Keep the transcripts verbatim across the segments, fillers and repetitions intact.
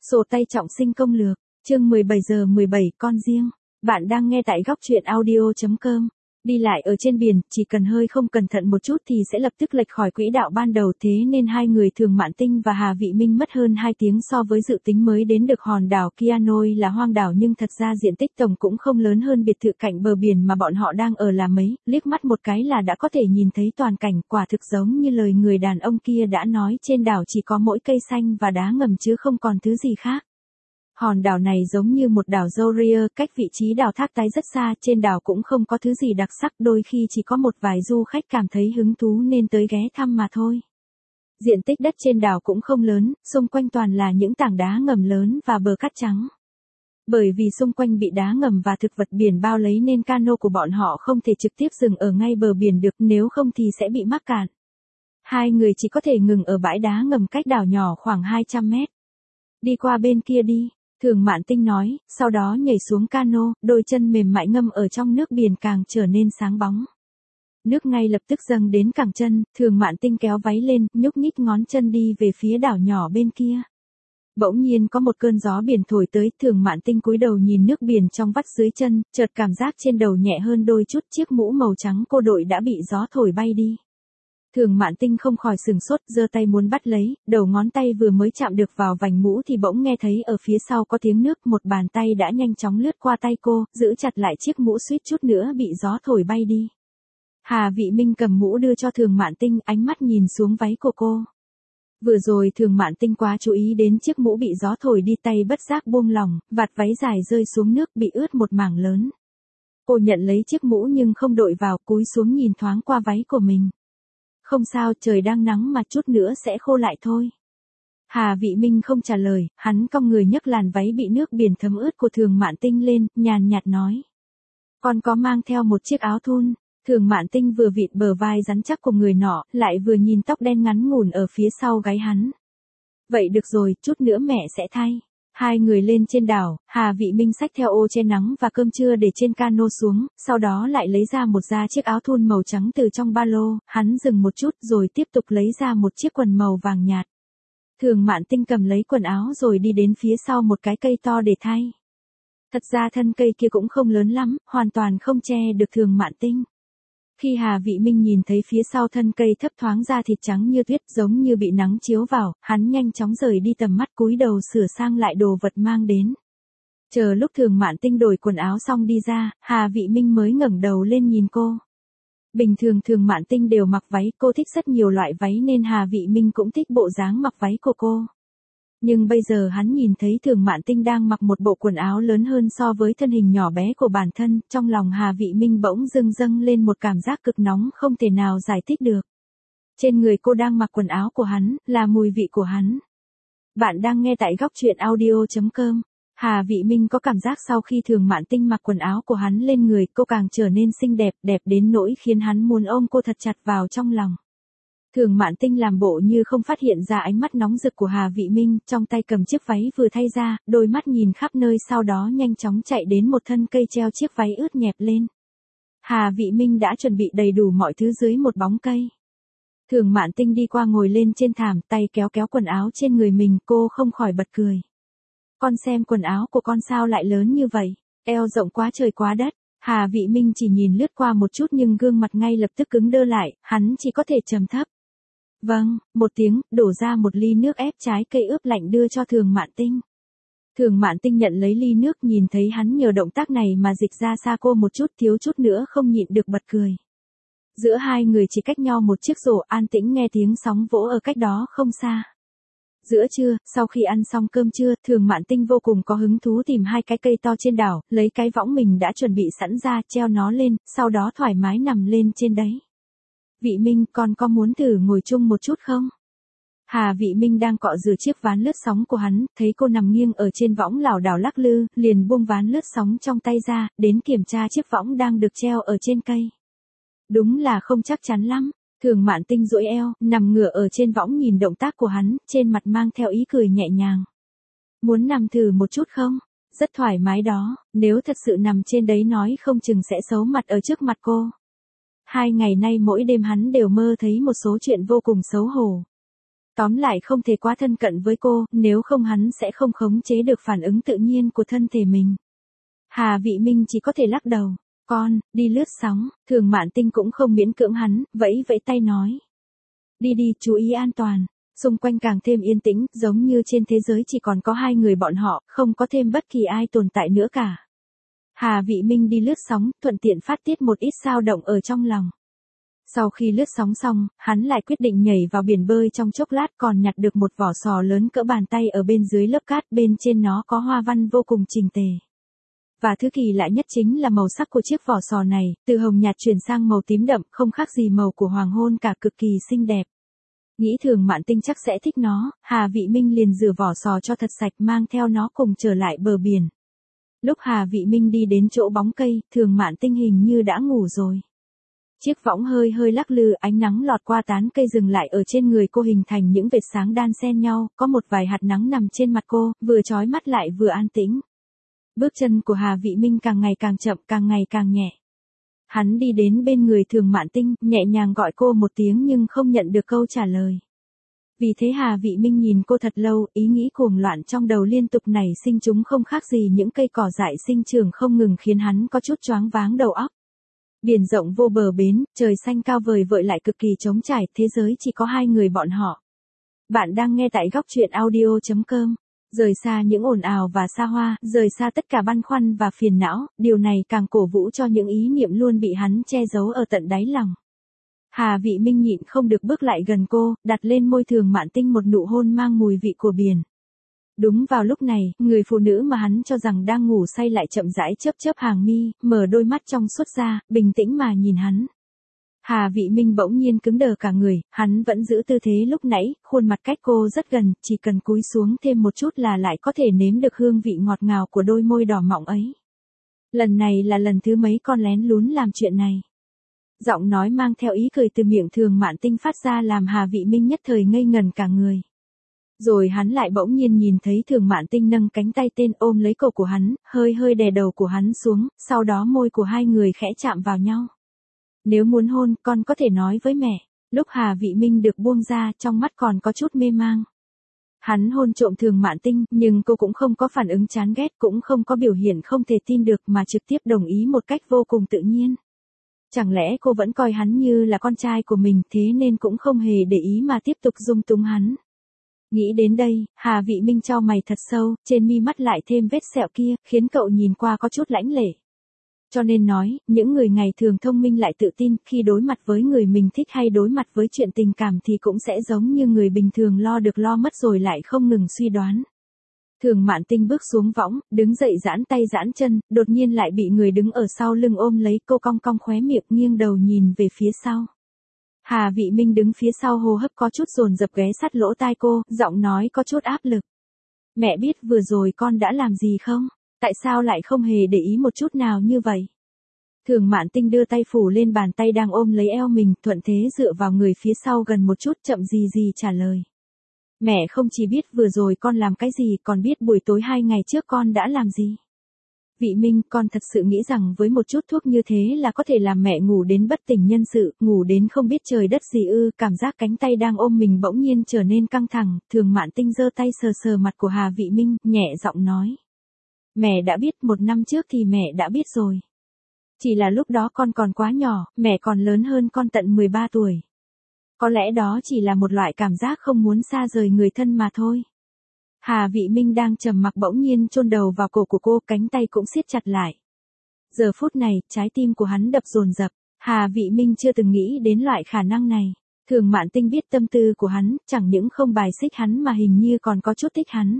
Sổ tay trọng sinh công lược, chương mười bảy giờ mười bảy con riêng. Bạn đang nghe tại góc truyện audio chấm com. Đi lại ở trên biển, chỉ cần hơi không cẩn thận một chút thì sẽ lập tức lệch khỏi quỹ đạo ban đầu, thế nên hai người Thường Mạn Tinh và Hà Vị Minh mất hơn hai tiếng so với dự tính mới đến được hòn đảo Kianoi. Là hoang đảo nhưng thật ra diện tích tổng cũng không lớn hơn biệt thự cạnh bờ biển mà bọn họ đang ở là mấy, liếc mắt một cái là đã có thể nhìn thấy toàn cảnh, quả thực giống như lời người đàn ông kia đã nói, trên đảo chỉ có mỗi cây xanh và đá ngầm chứ không còn thứ gì khác. Hòn đảo này giống như một đảo Zoria, cách vị trí đảo Thác Tái rất xa, trên đảo cũng không có thứ gì đặc sắc, đôi khi chỉ có một vài du khách cảm thấy hứng thú nên tới ghé thăm mà thôi. Diện tích đất trên đảo cũng không lớn, xung quanh toàn là những tảng đá ngầm lớn và bờ cát trắng. Bởi vì xung quanh bị đá ngầm và thực vật biển bao lấy nên cano của bọn họ không thể trực tiếp dừng ở ngay bờ biển được, nếu không thì sẽ bị mắc cạn. Hai người chỉ có thể ngừng ở bãi đá ngầm cách đảo nhỏ khoảng hai trăm mét. Đi qua bên kia đi. Thường Mạn Tinh nói, sau đó nhảy xuống cano, đôi chân mềm mại ngâm ở trong nước biển càng trở nên sáng bóng. Nước ngay lập tức dâng đến cẳng chân, Thường Mạn Tinh kéo váy lên, nhúc nhích ngón chân đi về phía đảo nhỏ bên kia. Bỗng nhiên có một cơn gió biển thổi tới, Thường Mạn Tinh cúi đầu nhìn nước biển trong vắt dưới chân, chợt cảm giác trên đầu nhẹ hơn đôi chút, chiếc mũ màu trắng cô đội đã bị gió thổi bay đi. Thường Mạn Tinh không khỏi sừng sốt, giơ tay muốn bắt lấy, đầu ngón tay vừa mới chạm được vào vành mũ thì bỗng nghe thấy ở phía sau có tiếng nước, một bàn tay đã nhanh chóng lướt qua tay cô, giữ chặt lại chiếc mũ, suýt chút nữa bị gió thổi bay đi. Hà Vị Minh cầm mũ đưa cho Thường Mạn Tinh, ánh mắt nhìn xuống váy của cô. Vừa rồi Thường Mạn Tinh quá chú ý đến chiếc mũ bị gió thổi đi, tay bất giác buông lỏng, vạt váy dài rơi xuống nước bị ướt một mảng lớn. Cô nhận lấy chiếc mũ nhưng không đội vào, cúi xuống nhìn thoáng qua váy của mình. Không sao, trời đang nắng mà chút nữa sẽ khô lại thôi. Hà Vị Minh không trả lời, hắn cong người nhấc làn váy bị nước biển thấm ướt của Thường Mạn Tinh lên, nhàn nhạt nói. Còn có mang theo một chiếc áo thun. Thường Mạn Tinh vừa vịn bờ vai rắn chắc của người nọ, lại vừa nhìn tóc đen ngắn ngủn ở phía sau gáy hắn. Vậy được rồi, chút nữa mẹ sẽ thay. Hai người lên trên đảo, Hà Vị Minh xách theo ô che nắng và cơm trưa để trên cano xuống, sau đó lại lấy ra một da chiếc áo thun màu trắng từ trong ba lô, hắn dừng một chút rồi tiếp tục lấy ra một chiếc quần màu vàng nhạt. Thường Mạn Tinh cầm lấy quần áo rồi đi đến phía sau một cái cây to để thay. Thật ra thân cây kia cũng không lớn lắm, hoàn toàn không che được Thường Mạn Tinh. Khi Hà Vị Minh nhìn thấy phía sau thân cây thấp thoáng da thịt trắng như tuyết giống như bị nắng chiếu vào, hắn nhanh chóng rời đi tầm mắt, cúi đầu sửa sang lại đồ vật mang đến. Chờ lúc Thường Mạn Tinh đổi quần áo xong đi ra, Hà Vị Minh mới ngẩng đầu lên nhìn cô. Bình thường Thường Mạn Tinh đều mặc váy, cô thích rất nhiều loại váy nên Hà Vị Minh cũng thích bộ dáng mặc váy của cô. Nhưng bây giờ hắn nhìn thấy Thường Mạn Tinh đang mặc một bộ quần áo lớn hơn so với thân hình nhỏ bé của bản thân, trong lòng Hà Vị Minh bỗng dưng dâng lên một cảm giác cực nóng không thể nào giải thích được. Trên người cô đang mặc quần áo của hắn, là mùi vị của hắn. Bạn đang nghe tại góc truyện audio chấm com. Hà Vị Minh có cảm giác sau khi Thường Mạn Tinh mặc quần áo của hắn lên người, cô càng trở nên xinh đẹp, đẹp đến nỗi khiến hắn muốn ôm cô thật chặt vào trong lòng. Thường Mạn Tinh làm bộ như không phát hiện ra ánh mắt nóng rực của Hà Vị Minh, trong tay cầm chiếc váy vừa thay ra, đôi mắt nhìn khắp nơi, sau đó nhanh chóng chạy đến một thân cây treo chiếc váy ướt nhẹp lên. Hà Vị Minh đã chuẩn bị đầy đủ mọi thứ dưới một bóng cây. Thường Mạn Tinh đi qua ngồi lên trên thảm, tay kéo kéo quần áo trên người mình, cô không khỏi bật cười. Con xem quần áo của con sao lại lớn như vậy, eo rộng quá trời quá đất. Hà Vị Minh chỉ nhìn lướt qua một chút nhưng gương mặt ngay lập tức cứng đơ lại, hắn chỉ có thể trầm thấp. Vâng, một tiếng, đổ ra một ly nước ép trái cây ướp lạnh đưa cho Thường Mạn Tinh. Thường Mạn Tinh nhận lấy ly nước, nhìn thấy hắn nhờ động tác này mà dịch ra xa cô một chút, thiếu chút nữa không nhịn được bật cười. Giữa hai người chỉ cách nhau một chiếc rổ, an tĩnh nghe tiếng sóng vỗ ở cách đó không xa. Giữa trưa, sau khi ăn xong cơm trưa, Thường Mạn Tinh vô cùng có hứng thú tìm hai cái cây to trên đảo, lấy cái võng mình đã chuẩn bị sẵn ra, treo nó lên, sau đó thoải mái nằm lên trên đấy. Vị Minh, con có muốn thử ngồi chung một chút không? Hà Vị Minh đang cọ rửa chiếc ván lướt sóng của hắn, thấy cô nằm nghiêng ở trên võng lảo đảo lắc lư, liền buông ván lướt sóng trong tay ra, đến kiểm tra chiếc võng đang được treo ở trên cây. Đúng là không chắc chắn lắm. Thường Mạn Tinh duỗi eo, nằm ngửa ở trên võng nhìn động tác của hắn, trên mặt mang theo ý cười nhẹ nhàng. Muốn nằm thử một chút không? Rất thoải mái đó, nếu thật sự nằm trên đấy nói không chừng sẽ xấu mặt ở trước mặt cô. Hai ngày nay mỗi đêm hắn đều mơ thấy một số chuyện vô cùng xấu hổ. Tóm lại không thể quá thân cận với cô, nếu không hắn sẽ không khống chế được phản ứng tự nhiên của thân thể mình. Hà Vị Minh chỉ có thể lắc đầu. Con, đi lướt sóng, Thường Mạn Tinh cũng không miễn cưỡng hắn, vẫy vẫy tay nói. Đi đi, chú ý an toàn. Xung quanh càng thêm yên tĩnh, giống như trên thế giới chỉ còn có hai người bọn họ, không có thêm bất kỳ ai tồn tại nữa cả. Hà Vị Minh đi lướt sóng, thuận tiện phát tiết một ít dao động ở trong lòng. Sau khi lướt sóng xong, hắn lại quyết định nhảy vào biển bơi trong chốc lát, còn nhặt được một vỏ sò lớn cỡ bàn tay ở bên dưới lớp cát, bên trên nó có hoa văn vô cùng chỉnh tề. Và thứ kỳ lạ nhất chính là màu sắc của chiếc vỏ sò này, từ hồng nhạt chuyển sang màu tím đậm, không khác gì màu của hoàng hôn cả, cực kỳ xinh đẹp. Nghĩ Thường Mạn Tinh chắc sẽ thích nó, Hà Vị Minh liền rửa vỏ sò cho thật sạch, mang theo nó cùng trở lại bờ biển. Lúc Hà Vị Minh đi đến chỗ bóng cây, Thường Mạn Tinh hình như đã ngủ rồi. Chiếc võng hơi hơi lắc lư, ánh nắng lọt qua tán cây dừng lại ở trên người cô hình thành những vệt sáng đan xen nhau, có một vài hạt nắng nằm trên mặt cô, vừa chói mắt lại vừa an tĩnh. Bước chân của Hà Vị Minh càng ngày càng chậm, càng ngày càng nhẹ. Hắn đi đến bên người Thường Mạn Tinh, nhẹ nhàng gọi cô một tiếng nhưng không nhận được câu trả lời. Vì thế Hà Vị Minh nhìn cô thật lâu, ý nghĩ cuồng loạn trong đầu liên tục nảy sinh, chúng không khác gì những cây cỏ dại sinh trưởng không ngừng, khiến hắn có chút choáng váng đầu óc. Biển rộng vô bờ bến, trời xanh cao vời vợi lại cực kỳ trống trải, thế giới chỉ có hai người bọn họ. Bạn đang nghe tại góc truyện audio chấm com. Rời xa những ồn ào và xa hoa, rời xa tất cả băn khoăn và phiền não, điều này càng cổ vũ cho những ý niệm luôn bị hắn che giấu ở tận đáy lòng. Hà Vị Minh nhịn không được bước lại gần cô, đặt lên môi Thường Mạn Tinh một nụ hôn mang mùi vị của biển. Đúng vào lúc này, người phụ nữ mà hắn cho rằng đang ngủ say lại chậm rãi chớp chớp hàng mi, mở đôi mắt trong suốt ra, bình tĩnh mà nhìn hắn. Hà Vị Minh bỗng nhiên cứng đờ cả người, hắn vẫn giữ tư thế lúc nãy, khuôn mặt cách cô rất gần, chỉ cần cúi xuống thêm một chút là lại có thể nếm được hương vị ngọt ngào của đôi môi đỏ mọng ấy. Lần này là lần thứ mấy con lén lún làm chuyện này. Giọng nói mang theo ý cười từ miệng Thường Mạn Tinh phát ra làm Hà Vị Minh nhất thời ngây ngần cả người. Rồi hắn lại bỗng nhiên nhìn thấy Thường Mạn Tinh nâng cánh tay tên ôm lấy cổ của hắn, hơi hơi đè đầu của hắn xuống, sau đó môi của hai người khẽ chạm vào nhau. Nếu muốn hôn, con có thể nói với mẹ. Lúc Hà Vị Minh được buông ra, trong mắt còn có chút mê mang. Hắn hôn trộm Thường Mạn Tinh, nhưng cô cũng không có phản ứng chán ghét, cũng không có biểu hiện không thể tin được, mà trực tiếp đồng ý một cách vô cùng tự nhiên. Chẳng lẽ cô vẫn coi hắn như là con trai của mình, thế nên cũng không hề để ý mà tiếp tục dung túng hắn. Nghĩ đến đây, Hà Vị Minh chau mày thật sâu, trên mi mắt lại thêm vết sẹo kia, khiến cậu nhìn qua có chút lãnh lệ. Cho nên nói, những người ngày thường thông minh lại tự tin, khi đối mặt với người mình thích hay đối mặt với chuyện tình cảm thì cũng sẽ giống như người bình thường lo được lo mất rồi lại không ngừng suy đoán. Thường Mạn Tinh bước xuống võng, đứng dậy giãn tay giãn chân, đột nhiên lại bị người đứng ở sau lưng ôm lấy, cô cong cong khóe miệng, nghiêng đầu nhìn về phía sau. Hà Vị Minh đứng phía sau hô hấp có chút dồn dập ghé sát lỗ tai cô, giọng nói có chút áp lực. Mẹ biết vừa rồi con đã làm gì không? Tại sao lại không hề để ý một chút nào như vậy? Thường Mạn Tinh đưa tay phủ lên bàn tay đang ôm lấy eo mình, thuận thế dựa vào người phía sau gần một chút, chậm gì gì trả lời. Mẹ không chỉ biết vừa rồi con làm cái gì, còn biết buổi tối hai ngày trước con đã làm gì. Vị Minh, con thật sự nghĩ rằng với một chút thuốc như thế là có thể làm mẹ ngủ đến bất tỉnh nhân sự, ngủ đến không biết trời đất gì ư? Cảm giác cánh tay đang ôm mình bỗng nhiên trở nên căng thẳng, Thường Mạn Tinh giơ tay sờ sờ mặt của Hà Vị Minh, nhẹ giọng nói. Mẹ đã biết, một năm trước thì mẹ đã biết rồi. Chỉ là lúc đó con còn quá nhỏ, mẹ còn lớn hơn con tận mười ba tuổi. Có lẽ đó chỉ là một loại cảm giác không muốn xa rời người thân mà thôi. Hà Vị Minh đang trầm mặc bỗng nhiên chôn đầu vào cổ của cô, cánh tay cũng siết chặt lại. Giờ phút này, trái tim của hắn đập dồn dập. Hà Vị Minh chưa từng nghĩ đến loại khả năng này. Thường Mạn Tinh biết tâm tư của hắn, chẳng những không bài xích hắn mà hình như còn có chút thích hắn.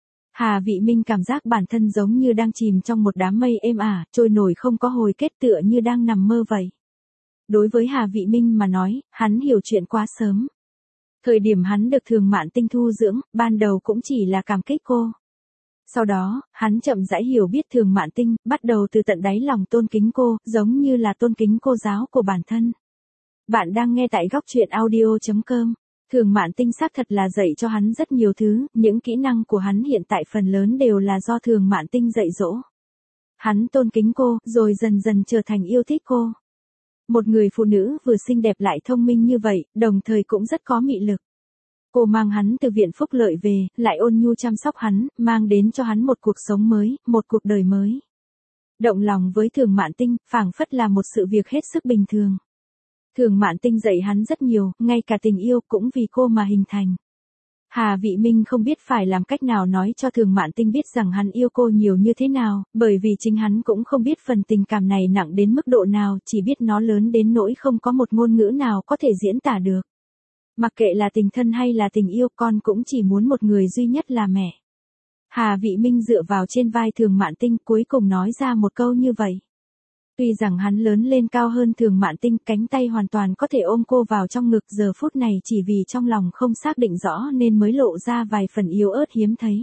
Hà Vị Minh cảm giác bản thân giống như đang chìm trong một đám mây êm ả, trôi nổi không có hồi kết, tựa như đang nằm mơ vậy. Đối với Hà Vị Minh mà nói, hắn hiểu chuyện quá sớm. Thời điểm hắn được Thường Mạn Tinh thu dưỡng, ban đầu cũng chỉ là cảm kích cô. Sau đó, hắn chậm rãi hiểu biết Thường Mạn Tinh, bắt đầu từ tận đáy lòng tôn kính cô, giống như là tôn kính cô giáo của bản thân. Bạn đang nghe tại góc truyện audio chấm com. Thường Mạn Tinh xác thật là dạy cho hắn rất nhiều thứ, những kỹ năng của hắn hiện tại phần lớn đều là do Thường Mạn Tinh dạy dỗ. Hắn tôn kính cô, rồi dần dần trở thành yêu thích cô. Một người phụ nữ vừa xinh đẹp lại thông minh như vậy, đồng thời cũng rất có mị lực. Cô mang hắn từ viện phúc lợi về, lại ôn nhu chăm sóc hắn, mang đến cho hắn một cuộc sống mới, một cuộc đời mới. Động lòng với Thường Mạn Tinh, phảng phất là một sự việc hết sức bình thường. Thường Mạn Tinh dạy hắn rất nhiều, ngay cả tình yêu cũng vì cô mà hình thành. Hà Vị Minh không biết phải làm cách nào nói cho Thường Mạn Tinh biết rằng hắn yêu cô nhiều như thế nào, bởi vì chính hắn cũng không biết phần tình cảm này nặng đến mức độ nào, chỉ biết nó lớn đến nỗi không có một ngôn ngữ nào có thể diễn tả được. Mặc kệ là tình thân hay là tình yêu, con cũng chỉ muốn một người duy nhất là mẹ. Hà Vị Minh dựa vào trên vai Thường Mạn Tinh, cuối cùng nói ra một câu như vậy. Tuy rằng hắn lớn lên cao hơn Thường Mạn Tinh, cánh tay hoàn toàn có thể ôm cô vào trong ngực, giờ phút này chỉ vì trong lòng không xác định rõ nên mới lộ ra vài phần yếu ớt hiếm thấy.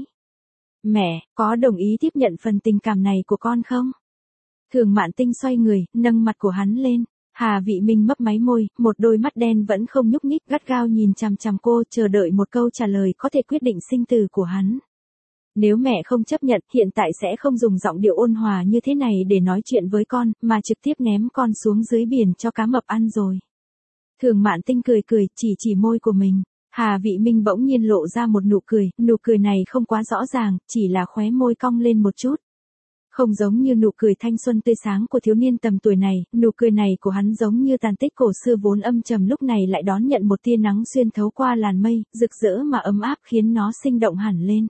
Mẹ, có đồng ý tiếp nhận phần tình cảm này của con không? Thường Mạn Tinh xoay người, nâng mặt của hắn lên. Hà Vị Minh mấp máy môi, một đôi mắt đen vẫn không nhúc nhích, gắt gao nhìn chằm chằm cô, chờ đợi một câu trả lời có thể quyết định sinh tử của hắn. Nếu mẹ không chấp nhận, hiện tại sẽ không dùng giọng điệu ôn hòa như thế này để nói chuyện với con, mà trực tiếp ném con xuống dưới biển cho cá mập ăn rồi. Thường Mạn Tinh cười cười, chỉ chỉ môi của mình. Hà Vị Minh bỗng nhiên lộ ra một nụ cười, nụ cười này không quá rõ ràng, chỉ là khóe môi cong lên một chút. Không giống như nụ cười thanh xuân tươi sáng của thiếu niên tầm tuổi này, nụ cười này của hắn giống như tàn tích cổ xưa vốn âm trầm lúc này lại đón nhận một tia nắng xuyên thấu qua làn mây, rực rỡ mà ấm áp khiến nó sinh động hẳn lên.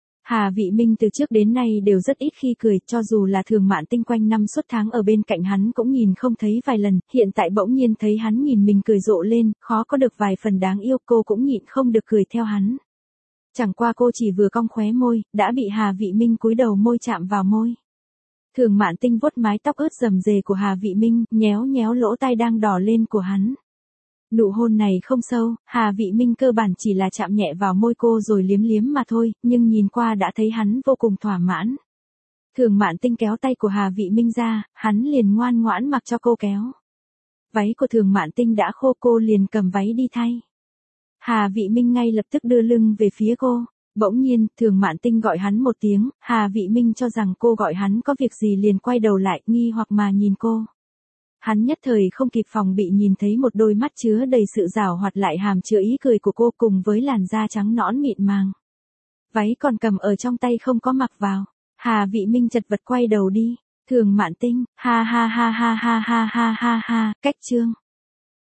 Hà Vị Minh từ trước đến nay đều rất ít khi cười, cho dù là Thường Mạn Tinh quanh năm suốt tháng ở bên cạnh hắn cũng nhìn không thấy vài lần, hiện tại bỗng nhiên thấy hắn nhìn mình cười rộ lên, khó có được vài phần đáng yêu, cô cũng nhịn không được cười theo hắn. Chẳng qua cô chỉ vừa cong khóe môi, đã bị Hà Vị Minh cúi đầu môi chạm vào môi. Thường Mạn Tinh vuốt mái tóc ướt rầm rề của Hà Vị Minh, nhéo nhéo lỗ tai đang đỏ lên của hắn. Nụ hôn này không sâu, Hà Vị Minh cơ bản chỉ là chạm nhẹ vào môi cô rồi liếm liếm mà thôi, nhưng nhìn qua đã thấy hắn vô cùng thỏa mãn. Thường Mạn Tinh kéo tay của Hà Vị Minh ra, hắn liền ngoan ngoãn mặc cho cô kéo. Váy của Thường Mạn Tinh đã khô, cô liền cầm váy đi thay. Hà Vị Minh ngay lập tức đưa lưng về phía cô. Bỗng nhiên, Thường Mạn Tinh gọi hắn một tiếng, Hà Vị Minh cho rằng cô gọi hắn có việc gì liền quay đầu lại, nghi hoặc mà nhìn cô. Hắn nhất thời không kịp phòng bị nhìn thấy một đôi mắt chứa đầy sự giảo hoạt lại hàm chứa ý cười của cô cùng với làn da trắng nõn mịn màng. Váy còn cầm ở trong tay không có mặc vào. Hà Vị Minh chật vật quay đầu đi. Thường Mạn Tinh, ha ha ha ha ha ha ha ha ha, cách chương.